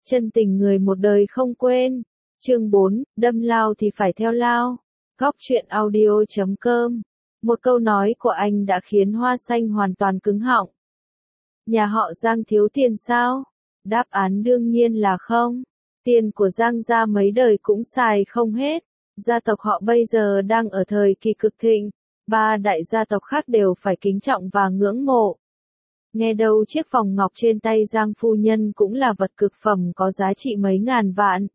Chân tình người một đời không quên. Chương 4, đâm lao thì phải theo lao. Góc truyện audio.com. Một câu nói của anh đã khiến Hoa Xanh hoàn toàn cứng họng. Nhà họ Giang thiếu tiền sao? Đáp án đương nhiên là không. Tiền của Giang gia mấy đời cũng xài không hết. Gia tộc họ bây giờ đang ở thời kỳ cực thịnh. Ba đại gia tộc khác đều phải kính trọng và ngưỡng mộ. Nghe đâu chiếc vòng ngọc trên tay Giang phu nhân cũng là vật cực phẩm có giá trị mấy ngàn vạn.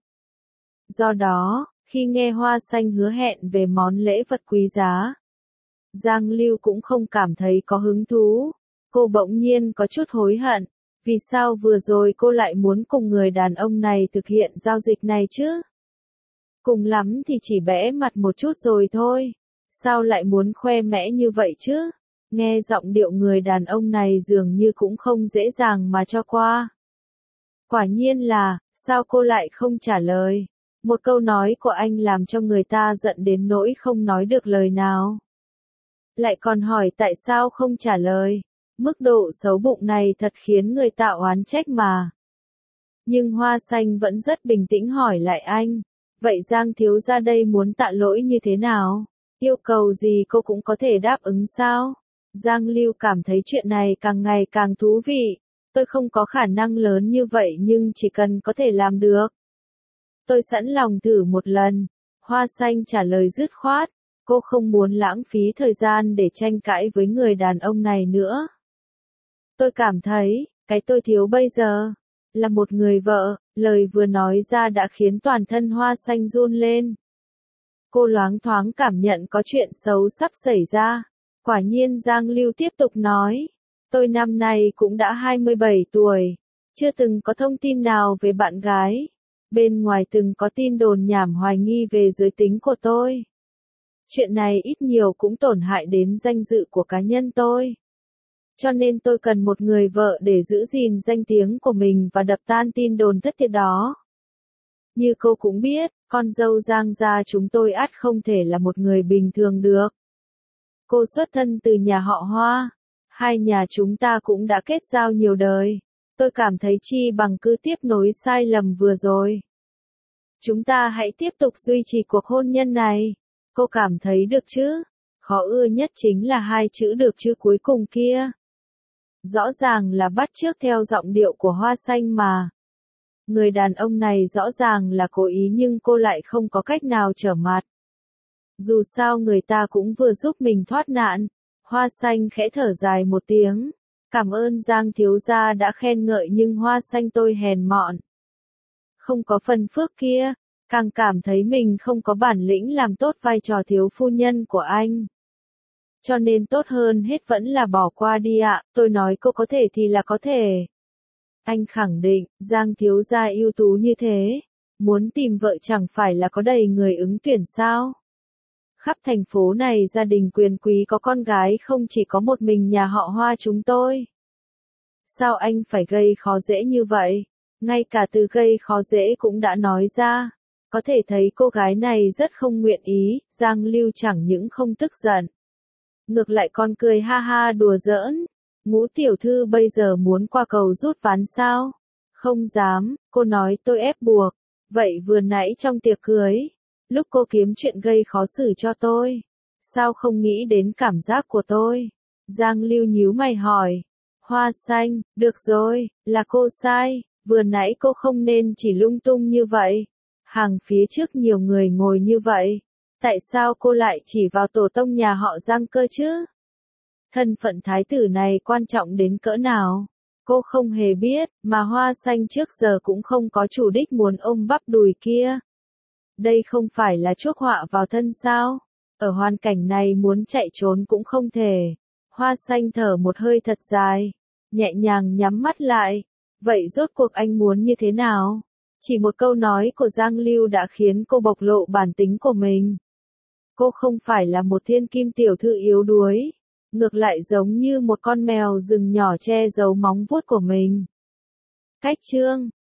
Do đó, khi nghe Hoa Xanh hứa hẹn về món lễ vật quý giá, Giang Lưu cũng không cảm thấy có hứng thú. Cô bỗng nhiên có chút hối hận. Vì sao vừa rồi cô lại muốn cùng người đàn ông này thực hiện giao dịch này chứ? Cùng lắm thì chỉ bẽ mặt một chút rồi thôi. Sao lại muốn khoe mẽ như vậy chứ? Nghe giọng điệu người đàn ông này dường như cũng không dễ dàng mà cho qua. Quả nhiên là, sao cô lại không trả lời? Một câu nói của anh làm cho người ta giận đến nỗi không nói được lời nào. Lại còn hỏi tại sao không trả lời. Mức độ xấu bụng này thật khiến người ta oán trách mà. Nhưng Hoa Xanh vẫn rất bình tĩnh hỏi lại anh. Vậy Giang thiếu gia đây muốn tạ lỗi như thế nào? Yêu cầu gì cô cũng có thể đáp ứng sao? Giang Lưu cảm thấy chuyện này càng ngày càng thú vị. Tôi không có khả năng lớn như vậy nhưng chỉ cần có thể làm được. Tôi sẵn lòng thử một lần. Hoa Xanh trả lời dứt khoát. Cô không muốn lãng phí thời gian để tranh cãi với người đàn ông này nữa. Tôi cảm thấy, cái tôi thiếu bây giờ, là một người vợ. Lời vừa nói ra đã khiến toàn thân Hoa Xanh run lên. Cô loáng thoáng cảm nhận có chuyện xấu sắp xảy ra. Quả nhiên Giang Lưu tiếp tục nói. Tôi năm nay cũng đã 27 tuổi. Chưa từng có thông tin nào về bạn gái. Bên ngoài từng có tin đồn nhảm hoài nghi về giới tính của tôi. Chuyện này ít nhiều cũng tổn hại đến danh dự của cá nhân tôi. Cho nên tôi cần một người vợ để giữ gìn danh tiếng của mình và đập tan tin đồn thất thiệt đó. Như cô cũng biết, con dâu Giang gia chúng tôi ắt không thể là một người bình thường được. Cô xuất thân từ nhà họ Hoa. Hai nhà chúng ta cũng đã kết giao nhiều đời. Tôi cảm thấy chi bằng cứ tiếp nối sai lầm vừa rồi. Chúng ta hãy tiếp tục duy trì cuộc hôn nhân này. Cô cảm thấy được chứ? Khó ưa nhất chính là hai chữ được chứ cuối cùng kia. Rõ ràng là bắt chước theo giọng điệu của Hoa Xanh mà. Người đàn ông này rõ ràng là cố ý nhưng cô lại không có cách nào trở mặt. Dù sao người ta cũng vừa giúp mình thoát nạn. Hoa Xanh khẽ thở dài một tiếng. Cảm ơn Giang thiếu gia đã khen ngợi nhưng Hoa Xanh tôi hèn mọn. Không có phần phước kia, càng cảm thấy mình không có bản lĩnh làm tốt vai trò thiếu phu nhân của anh. Cho nên tốt hơn hết vẫn là bỏ qua đi ạ. Tôi nói cô có thể thì là có thể. Anh khẳng định, Giang thiếu gia ưu tú như thế. Muốn tìm vợ chẳng phải là có đầy người ứng tuyển sao? Khắp thành phố này gia đình quyền quý có con gái không chỉ có một mình nhà họ Hoa chúng tôi. Sao anh phải gây khó dễ như vậy? Ngay cả từ gây khó dễ cũng đã nói ra. Có thể thấy cô gái này rất không nguyện ý. Giang Lưu chẳng những không tức giận. Ngược lại còn cười ha ha đùa giỡn. Ngũ tiểu thư bây giờ muốn qua cầu rút ván sao? Không dám, cô nói tôi ép buộc. Vậy vừa nãy trong tiệc cưới, lúc cô kiếm chuyện gây khó xử cho tôi, sao không nghĩ đến cảm giác của tôi? Giang Lưu nhíu mày hỏi. Hoa Xanh, được rồi, là cô sai, vừa nãy cô không nên chỉ lung tung như vậy. Hàng phía trước nhiều người ngồi như vậy. Tại sao cô lại chỉ vào tổ tông nhà họ Giang cơ chứ? Thân phận thái tử này quan trọng đến cỡ nào? Cô không hề biết, mà Hoa Xanh trước giờ cũng không có chủ đích muốn ôm bắp đùi kia. Đây không phải là chuốc họa vào thân sao? Ở hoàn cảnh này muốn chạy trốn cũng không thể. Hoa Xanh thở một hơi thật dài, nhẹ nhàng nhắm mắt lại. Vậy rốt cuộc anh muốn như thế nào? Chỉ một câu nói của Giang Lưu đã khiến cô bộc lộ bản tính của mình. Cô không phải là một thiên kim tiểu thư yếu đuối. Ngược lại giống như một con mèo rừng nhỏ che giấu móng vuốt của mình. Cách chương